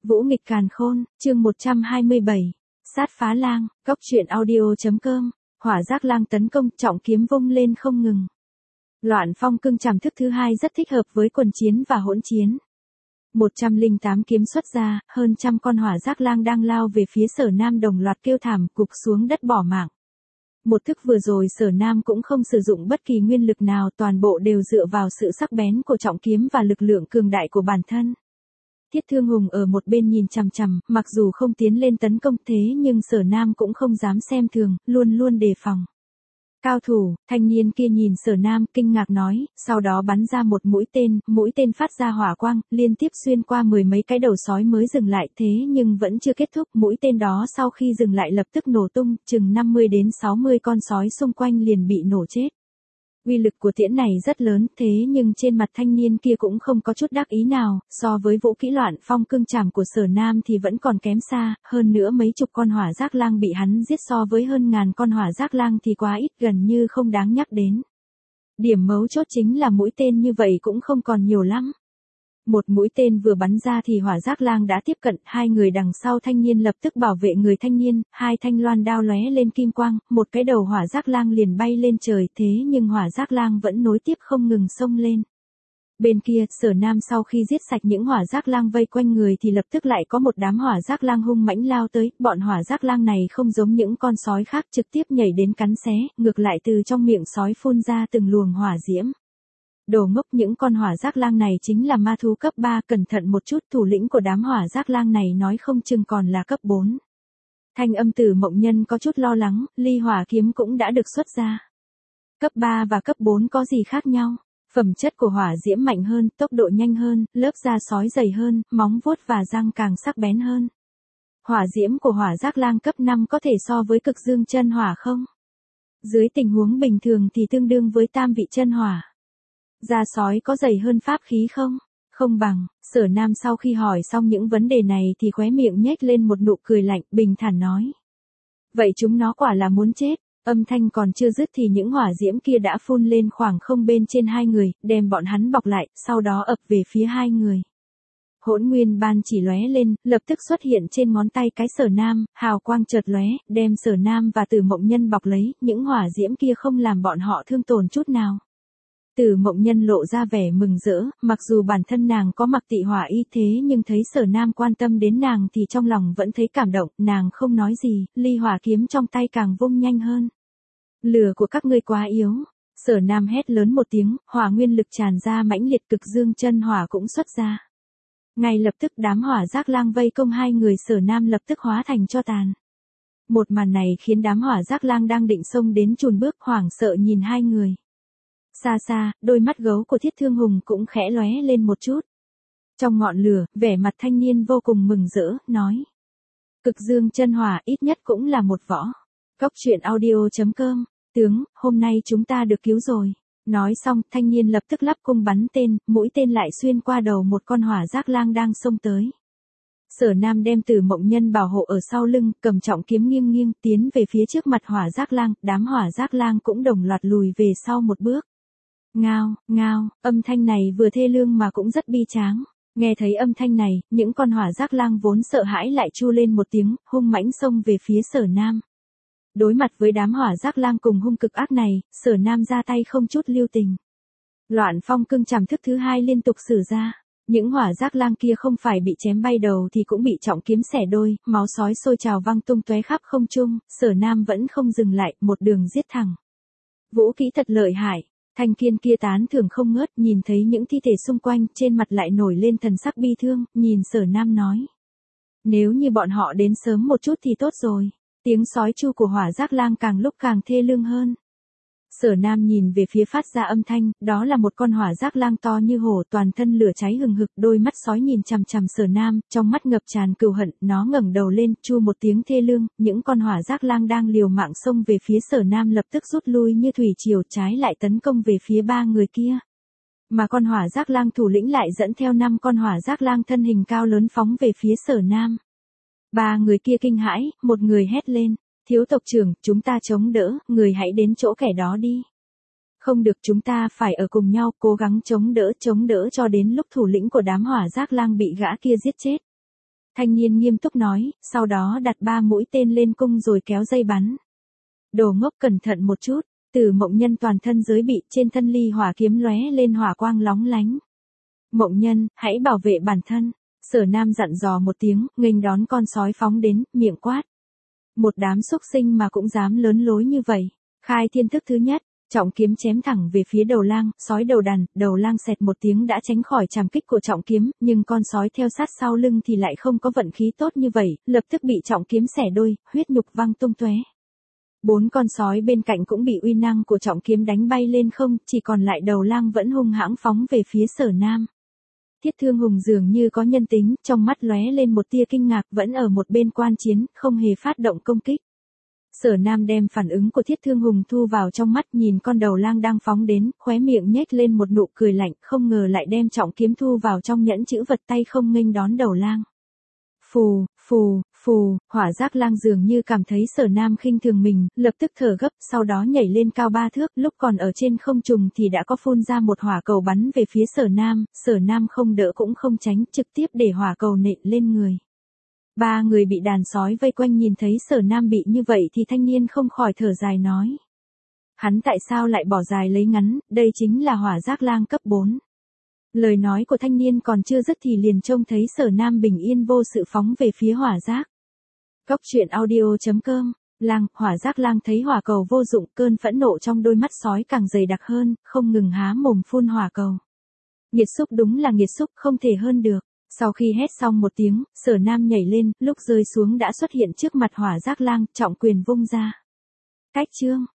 Vũ nghịch càn khôn, chương 127. Sát phá lang, góc truyện audio.com. Hỏa giác lang tấn công, trọng kiếm vung lên không ngừng. Loạn phong cương trảm thức thứ hai rất thích hợp với quần chiến và hỗn chiến. 108 kiếm xuất ra, hơn trăm con hỏa giác lang đang lao về phía Sở Nam đồng loạt kêu thảm, gục xuống đất bỏ mạng. Một thức vừa rồi Sở Nam cũng không sử dụng bất kỳ nguyên lực nào, toàn bộ đều dựa vào sự sắc bén của trọng kiếm và lực lượng cường đại của bản thân. Thiết Thương Hùng ở một bên nhìn chằm chằm, mặc dù không tiến lên tấn công thế nhưng Sở Nam cũng không dám xem thường, luôn luôn đề phòng. Cao thủ, thanh niên kia nhìn Sở Nam kinh ngạc nói, sau đó bắn ra một mũi tên phát ra hỏa quang, liên tiếp xuyên qua mười mấy cái đầu sói mới dừng lại thế nhưng vẫn chưa kết thúc, mũi tên đó sau khi dừng lại lập tức nổ tung, chừng 50 đến 60 con sói xung quanh liền bị nổ chết. Uy lực của tiễn này rất lớn, thế nhưng trên mặt thanh niên kia cũng không có chút đắc ý nào, so với vũ kỹ loạn phong cương trảm của Sở Nam thì vẫn còn kém xa, hơn nữa mấy chục con hỏa giác lang bị hắn giết so với hơn ngàn con hỏa giác lang thì quá ít, gần như không đáng nhắc đến. Điểm mấu chốt chính là mũi tên như vậy cũng không còn nhiều lắm. Một mũi tên vừa bắn ra thì hỏa giác lang đã tiếp cận, hai người đằng sau thanh niên lập tức bảo vệ người thanh niên, hai thanh loan đao lóe lên kim quang, một cái đầu hỏa giác lang liền bay lên trời, thế nhưng hỏa giác lang vẫn nối tiếp không ngừng xông lên. Bên kia, Sở Nam sau khi giết sạch những hỏa giác lang vây quanh người thì lập tức lại có một đám hỏa giác lang hung mãnh lao tới, bọn hỏa giác lang này không giống những con sói khác trực tiếp nhảy đến cắn xé, ngược lại từ trong miệng sói phun ra từng luồng hỏa diễm. Đồ ngốc, những con hỏa giác lang này chính là ma thú cấp 3, cẩn thận một chút, thủ lĩnh của đám hỏa giác lang này nói không chừng còn là cấp 4. Thanh âm Tử Mộng Nhân có chút lo lắng, ly hỏa kiếm cũng đã được xuất ra. Cấp 3 và cấp 4 có gì khác nhau? Phẩm chất của hỏa diễm mạnh hơn, tốc độ nhanh hơn, lớp da sói dày hơn, móng vuốt và răng càng sắc bén hơn. Hỏa diễm của hỏa giác lang cấp 5 có thể so với cực dương chân hỏa không? Dưới tình huống bình thường thì tương đương với tam vị chân hỏa. Da sói có dày hơn pháp khí không? Không bằng. Sở Nam sau khi hỏi xong những vấn đề này thì khóe miệng nhếch lên một nụ cười lạnh, bình thản nói. Vậy chúng nó quả là muốn chết. Âm thanh còn chưa dứt thì những hỏa diễm kia đã phun lên khoảng không bên trên hai người, đem bọn hắn bọc lại, sau đó ập về phía hai người. Hỗn nguyên ban chỉ lóe lên, lập tức xuất hiện trên ngón tay cái Sở Nam, hào quang chợt lóe, đem Sở Nam và Tử Mộng Nhân bọc lấy, những hỏa diễm kia không làm bọn họ thương tổn chút nào. Tử Mộng Nhân lộ ra vẻ mừng rỡ, mặc dù bản thân nàng có mặc tị hỏa y thế nhưng thấy Sở Nam quan tâm đến nàng thì trong lòng vẫn thấy cảm động, nàng không nói gì, ly hỏa kiếm trong tay càng vung nhanh hơn. Lửa của các ngươi quá yếu. Sở Nam hét lớn một tiếng, hỏa nguyên lực tràn ra mãnh liệt, cực dương chân hỏa cũng xuất ra. Ngay lập tức đám hỏa giác lang vây công hai người Sở Nam lập tức hóa thành tro tàn. Một màn này khiến đám hỏa giác lang đang định xông đến chùn bước hoảng sợ nhìn hai người. Xa xa, đôi mắt gấu của Thiết Thương Hùng cũng khẽ lóe lên một chút. Trong ngọn lửa, vẻ mặt thanh niên vô cùng mừng rỡ, nói. Cực dương chân hỏa ít nhất cũng là một võ. Góc truyện audio.com. Tướng, hôm nay chúng ta được cứu rồi. Nói xong, thanh niên lập tức lắp cung bắn tên, mũi tên lại xuyên qua đầu một con hỏa giác lang đang xông tới. Sở Nam đem Tử Mộng Nhân bảo hộ ở sau lưng, cầm trọng kiếm nghiêng nghiêng tiến về phía trước mặt hỏa giác lang, đám hỏa giác lang cũng đồng loạt lùi về sau một bước. Ngao, ngao, âm thanh này vừa thê lương mà cũng rất bi tráng. Nghe thấy âm thanh này, những con hỏa giác lang vốn sợ hãi lại chu lên một tiếng, hung mãnh xông về phía Sở Nam. Đối mặt với đám hỏa giác lang cùng hung cực ác này, Sở Nam ra tay không chút lưu tình. Loạn phong cương trảm thức thứ hai liên tục sử ra. Những hỏa giác lang kia không phải bị chém bay đầu thì cũng bị trọng kiếm xẻ đôi, máu sói sôi trào văng tung tóe khắp không trung, Sở Nam vẫn không dừng lại, một đường giết thẳng. Vũ kỹ thật lợi hại. Thanh kiên kia tán thưởng không ngớt, nhìn thấy những thi thể xung quanh, trên mặt lại nổi lên thần sắc bi thương, nhìn Sở Nam nói. Nếu như bọn họ đến sớm một chút thì tốt rồi. Tiếng sói chu của hỏa giác lang càng lúc càng thê lương hơn. Sở Nam nhìn về phía phát ra âm thanh, đó là một con hỏa giác lang to như hổ, toàn thân lửa cháy hừng hực, đôi mắt sói nhìn chằm chằm Sở Nam, trong mắt ngập tràn cừu hận, nó ngẩng đầu lên, chu một tiếng thê lương, những con hỏa giác lang đang liều mạng xông về phía Sở Nam lập tức rút lui như thủy triều, trái lại tấn công về phía ba người kia. Mà con hỏa giác lang thủ lĩnh lại dẫn theo 5 con hỏa giác lang thân hình cao lớn phóng về phía Sở Nam. Ba người kia kinh hãi, một người hét lên. Thiếu tộc trưởng, chúng ta chống đỡ, người hãy đến chỗ kẻ đó đi. Không được, chúng ta phải ở cùng nhau, cố gắng chống đỡ cho đến lúc thủ lĩnh của đám hỏa giác lang bị gã kia giết chết. Thanh niên nghiêm túc nói, sau đó đặt 3 mũi tên lên cung rồi kéo dây bắn. Đồ ngốc cẩn thận một chút, Tử Mộng Nhân toàn thân giới bị, trên thân ly hỏa kiếm lóe lên hỏa quang lóng lánh. Mộng Nhân, hãy bảo vệ bản thân. Sở Nam dặn dò một tiếng, nghênh đón con sói phóng đến, miệng quát. Một đám xúc sinh mà cũng dám lớn lối như vậy. Khai thiên thức thứ nhất, trọng kiếm chém thẳng về phía đầu lang, sói đầu đàn, đầu lang xẹt một tiếng đã tránh khỏi trảm kích của trọng kiếm, nhưng con sói theo sát sau lưng thì lại không có vận khí tốt như vậy, lập tức bị trọng kiếm xẻ đôi, huyết nhục văng tung tóe. 4 con sói bên cạnh cũng bị uy năng của trọng kiếm đánh bay lên không, chỉ còn lại đầu lang vẫn hung hãng phóng về phía Sở Nam. Thiết Thương Hùng dường như có nhân tính, trong mắt lóe lên một tia kinh ngạc, vẫn ở một bên quan chiến, không hề phát động công kích. Sở Nam đem phản ứng của Thiết Thương Hùng thu vào trong mắt, nhìn con đầu lang đang phóng đến, khóe miệng nhếch lên một nụ cười lạnh, không ngờ lại đem trọng kiếm thu vào trong nhẫn chữ vật, tay không nghênh đón đầu lang. Phù, phù, phù, hỏa giác lang dường như cảm thấy Sở Nam khinh thường mình, lập tức thở gấp, sau đó nhảy lên cao 3 thước, lúc còn ở trên không trung thì đã có phun ra một hỏa cầu bắn về phía Sở Nam không đỡ cũng không tránh, trực tiếp để hỏa cầu nện lên người. 3 người bị đàn sói vây quanh nhìn thấy Sở Nam bị như vậy thì thanh niên không khỏi thở dài nói. Hắn tại sao lại bỏ dài lấy ngắn, đây chính là hỏa giác lang cấp 4. Lời nói của thanh niên còn chưa dứt thì liền trông thấy Sở Nam bình yên vô sự phóng về phía hỏa giác. Cốc truyện audio.com, lang, hỏa giác lang thấy hỏa cầu vô dụng, cơn phẫn nộ trong đôi mắt sói càng dày đặc hơn, không ngừng há mồm phun hỏa cầu. Nghiệt xúc, đúng là nghiệt xúc, không thể hơn được. Sau khi hét xong một tiếng, Sở Nam nhảy lên, lúc rơi xuống đã xuất hiện trước mặt hỏa giác lang, trọng quyền vung ra. Cách chương.